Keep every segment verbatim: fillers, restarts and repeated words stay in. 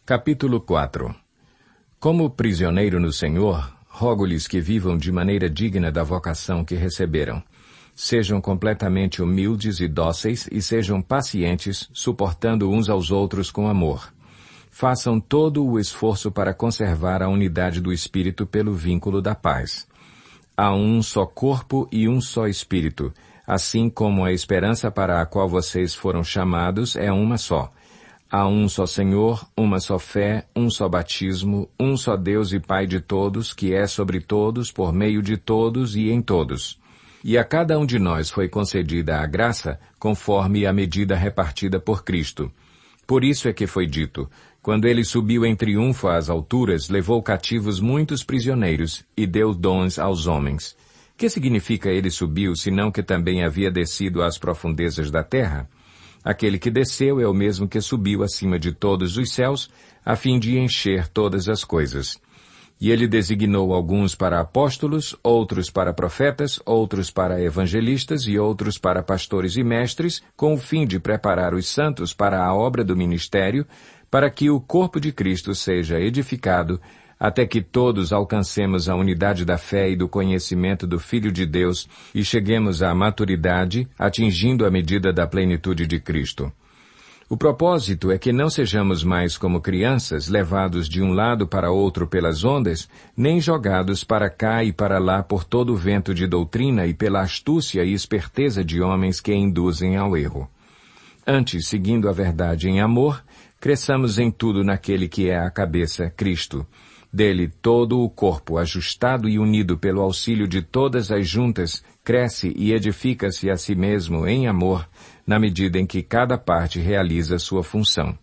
Capítulo quatro. Como prisioneiro no Senhor, rogo-lhes que vivam de maneira digna da vocação que receberam. Sejam completamente humildes e dóceis e sejam pacientes, suportando uns aos outros com amor. Façam todo o esforço para conservar a unidade do Espírito pelo vínculo da paz. Há um só corpo e um só Espírito, assim como a esperança para a qual vocês foram chamados é uma só. Há um só Senhor, uma só fé, um só batismo, um só Deus e Pai de todos, que é sobre todos, por meio de todos e em todos. E a cada um de nós foi concedida a graça, conforme a medida repartida por Cristo. Por isso é que foi dito, quando ele subiu em triunfo às alturas, levou cativos muitos prisioneiros e deu dons aos homens. Que significa ele subiu, senão que também havia descido às profundezas da terra? Aquele que desceu é o mesmo que subiu acima de todos os céus, a fim de encher todas as coisas. E ele designou alguns para apóstolos, outros para profetas, outros para evangelistas e outros para pastores e mestres, com o fim de preparar os santos para a obra do ministério, para que o corpo de Cristo seja edificado, até que todos alcancemos a unidade da fé e do conhecimento do Filho de Deus e cheguemos à maturidade, atingindo a medida da plenitude de Cristo. O propósito é que não sejamos mais como crianças, levados de um lado para outro pelas ondas, nem jogados para cá e para lá por todo o vento de doutrina e pela astúcia e esperteza de homens que induzem ao erro. Antes, seguindo a verdade em amor, cresçamos em tudo naquele que é a cabeça, Cristo. Dele todo o corpo, ajustado e unido pelo auxílio de todas as juntas, cresce e edifica-se a si mesmo em amor, na medida em que cada parte realiza sua função.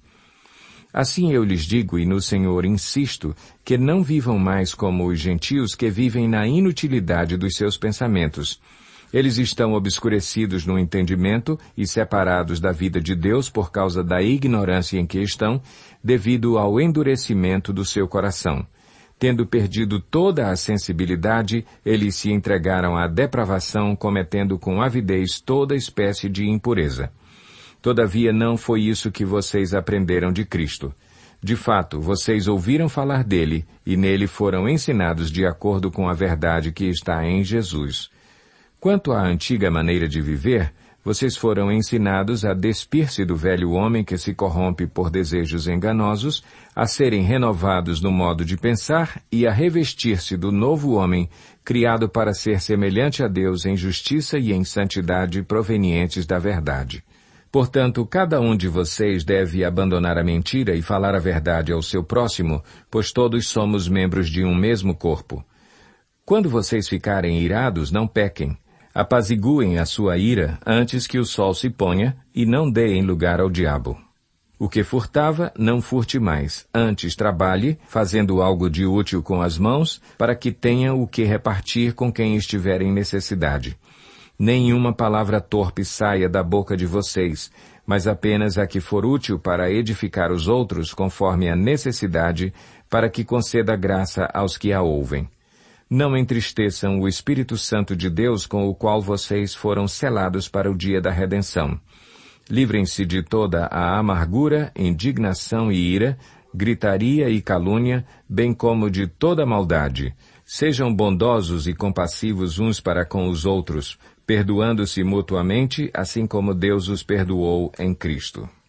Assim eu lhes digo, e no Senhor insisto, que não vivam mais como os gentios que vivem na inutilidade dos seus pensamentos. Eles estão obscurecidos no entendimento e separados da vida de Deus por causa da ignorância em que estão, devido ao endurecimento do seu coração. Tendo perdido toda a sensibilidade, eles se entregaram à depravação, cometendo com avidez toda espécie de impureza. Todavia não foi isso que vocês aprenderam de Cristo. De fato, vocês ouviram falar dele, e nele foram ensinados de acordo com a verdade que está em Jesus. Quanto à antiga maneira de viver, vocês foram ensinados a despir-se do velho homem que se corrompe por desejos enganosos, a serem renovados no modo de pensar e a revestir-se do novo homem, criado para ser semelhante a Deus em justiça e em santidade provenientes da verdade. Portanto, cada um de vocês deve abandonar a mentira e falar a verdade ao seu próximo, pois todos somos membros de um mesmo corpo. Quando vocês ficarem irados, não pequem. Apaziguem a sua ira antes que o sol se ponha e não deem lugar ao diabo. O que furtava, não furte mais. Antes trabalhe, fazendo algo de útil com as mãos, para que tenha o que repartir com quem estiver em necessidade. Nenhuma palavra torpe saia da boca de vocês, mas apenas a que for útil para edificar os outros conforme a necessidade, para que conceda graça aos que a ouvem. Não entristeçam o Espírito Santo de Deus com o qual vocês foram selados para o dia da redenção. Livrem-se de toda a amargura, indignação e ira, gritaria e calúnia, bem como de toda maldade. Sejam bondosos e compassivos uns para com os outros, perdoando-se mutuamente, assim como Deus os perdoou em Cristo.